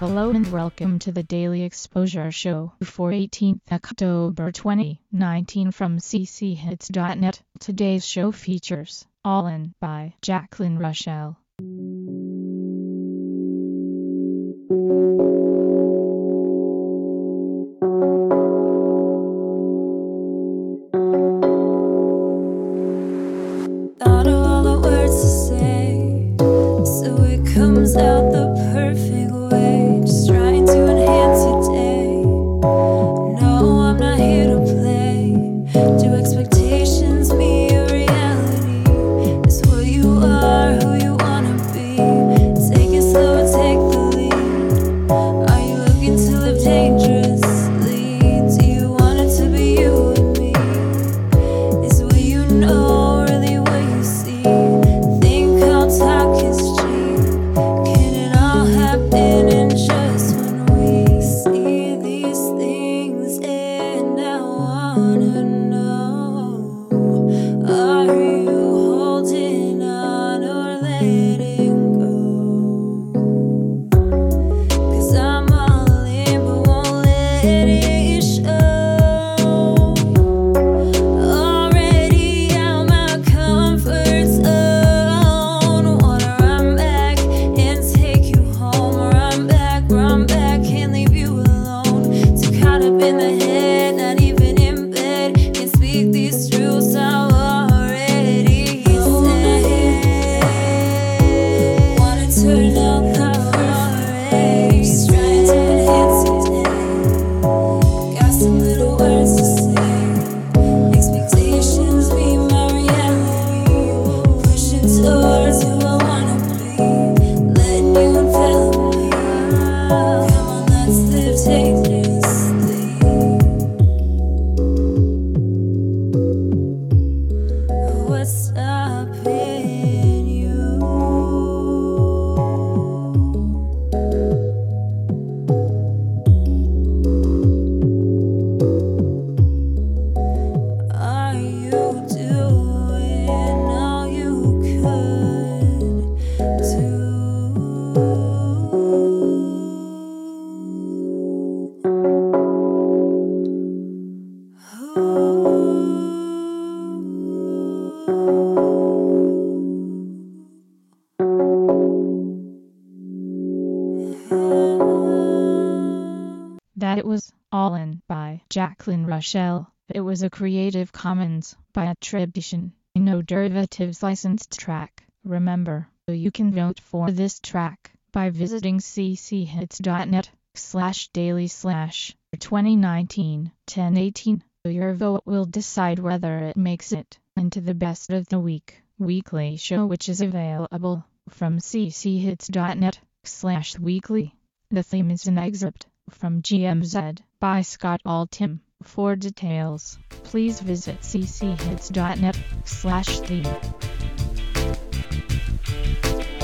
Hello and welcome to the Daily Exposure Show for 18th October 2019 from cchits.net. Today's show features All In by Jacqueline Rochelle. Thought of all the words to say, so it comes out the perfect way. Just trying to enhance your day. No, I'm not here to play. Do expectations meet your reality? Is who you are, who you wanna be. Take it slow and take the lead. Are you looking to live dangerously? Do you want it to be you and me? Is what you know really what you see? Think how talk is cheap. Can it all happen in just when we see these things? And I wanna know, are you holding on or letting go? 'Cause I'm all in but won't let it show. Already out my comfort zone. Wanna run back and take you home. Run back, can't leave you alone. Too caught up in the head, not even in bed. Can't speak these truths I already said. Wanna turn out the rays. Trying to enhance your day. Got some little words to say. Expectations be my reality. Pushing towards who I wanna be. Letting you envelop me. Come on, let's live dangerously. What's stopping you? Are you doing all you could That it was All In by Jacqueline Rochelle. It was a Creative Commons by attribution, no derivatives licensed track. Remember, you can vote for this track by visiting cchits.net/daily/2019-1018. Your vote will decide whether it makes it into the best of the week weekly show, which is available from cchits.net/weekly. The theme is an excerpt from GMZ by Scott Altham. For details, please visit cchits.net/theme.